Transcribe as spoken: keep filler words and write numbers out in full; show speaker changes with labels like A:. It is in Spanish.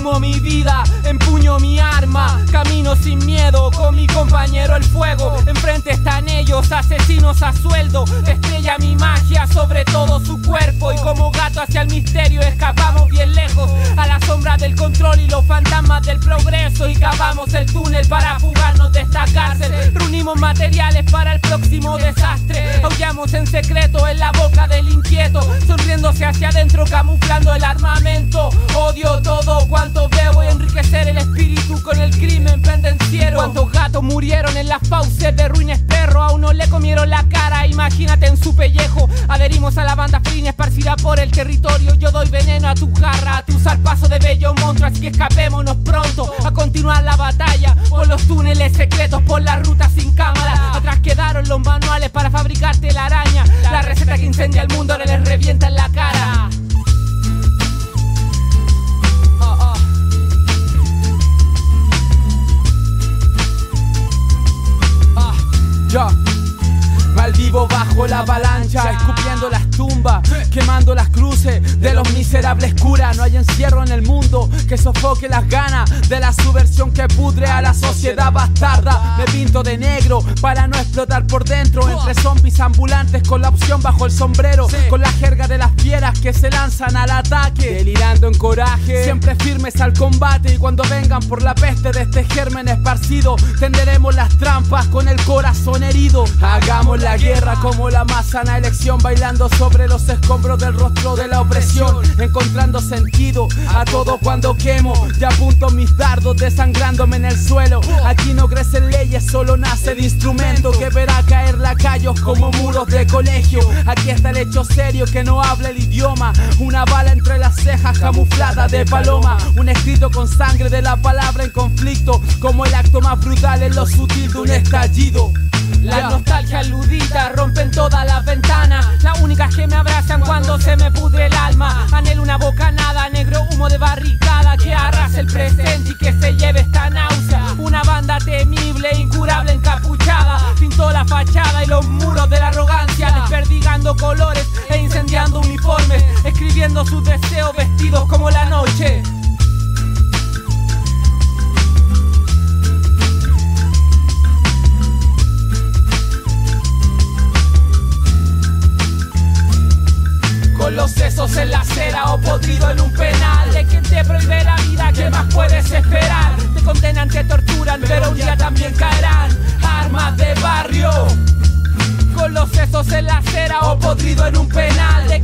A: asumo mi vida, empuño mi arma, camino sin miedo con mi compañero el fuego. Enfrente están ellos, asesinos a sueldo. Estrella mi magia sobre todo su cuerpo, y como gato hacia el misterio escapamos bien lejos, a la sombra del control y los fantasmas del progreso, y cavamos el túnel para fugarnos de esta cárcel. Reunimos materiales para el próximo desastre, aullamos en secreto en la boca del inquieto, sonriéndose hacia adentro camuflando el armamento. Odio todo cuanto veo y enriquecer el espíritu con el crimen pendenciero. Cuántos gatos murieron en las fauces de ruines perro, a uno le comieron la cara, imagínate en su pellejo. Adherimos a la banda felina esparcida por el territorio, yo doy veneno a tu jarra, a tu zarpazo de bello monstruo, así que escapémonos pronto a continuar la batalla por los túneles secretos, por las rutas sin cámara. Atrás quedaron los manuales para fabricarte la araña, la receta que incendia el mundo ahora les revienta en la cara. Oh, oh. Ah, ya. Malvivo bajo la avalancha, escupiendo las tumbas, quemando las cruces de los miserables curas. No hay encierro en el mundo que sofoque las ganas de la subversión que pudre a la sociedad bastarda. Me pinto de negro para no explotar por dentro, entre zombies ambulantes con la opción bajo el sombrero, con la jerga de las fieras que se lanzan al ataque, delirando en coraje, siempre firmes al combate. Y cuando vengan por la peste de este germen esparcido, tenderemos las trampas con el corazón herido. Hagamos la guerra como la más sana elección, bailando sobre los escombros del rostro de la opresión, encontrando sentido a todo cuando quemo. Ya apunto mis dardos desangrándome en el suelo. Aquí no crecen leyes, solo nace el instrumento que verá caer lacayos como muros de colegio. Aquí está el hecho serio que no habla el idioma, una bala entre las cejas camuflada de paloma, un escrito con sangre de la palabra en conflicto, como el acto más brutal en lo sutil de un estallido. La nostalgia aludida rompen todas las ventanas, las únicas que me abrazan cuando se me pudre el alma. Anhelo una bocanada, negro humo de barricada que arrase el presente y que se lleve esta náusea. Una banda temible, incurable, encapuchada, pintó la fachada y los muros de la arrogancia, desperdigando colores e incendiando uniformes, escribiendo sus deseos vestidos como la noche. Con los sesos en la acera o podrido en un penal. De quien te prohíbe la vida, ¿qué más puedes esperar? Te condenan, te torturan, pero un día también caerán. Armas de barrio. Con los sesos en la acera o podrido en un penal. De